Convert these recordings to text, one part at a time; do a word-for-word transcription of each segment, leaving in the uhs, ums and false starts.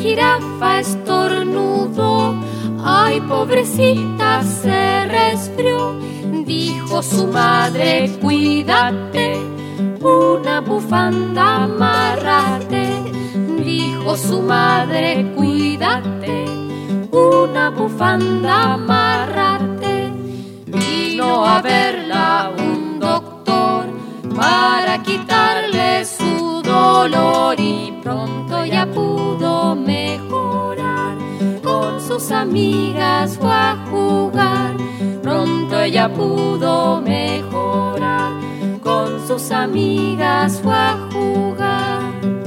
jirafa estornudó, ay, pobrecita, se resfrió. Dijo su madre, cuídate, una bufanda amárrate. Dijo su madre, cuídate, una bufanda amárrate. Vino a verla un doctor para quitarle su dolor y pronto ya pudo mejorar. Con sus amigas fue a jugar, pronto ella pudo mejorar. Con sus amigas fue a jugar.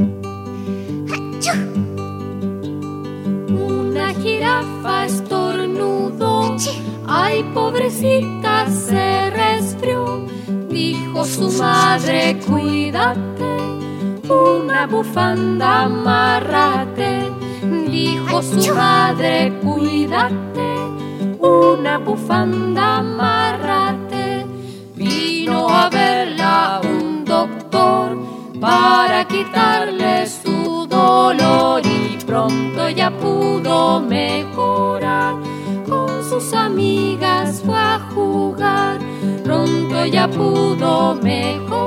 Una jirafa estornudó, ay, pobrecita, se resfrió. Dijo su madre, cuídate, una bufanda amárrate. Dijo su madre, cuídate, una bufanda amárrate. Vino a verla un doctor para quitarle su dolor y pronto ya pudo mejorar. Con sus amigas fue a jugar, pronto ya pudo mejorar.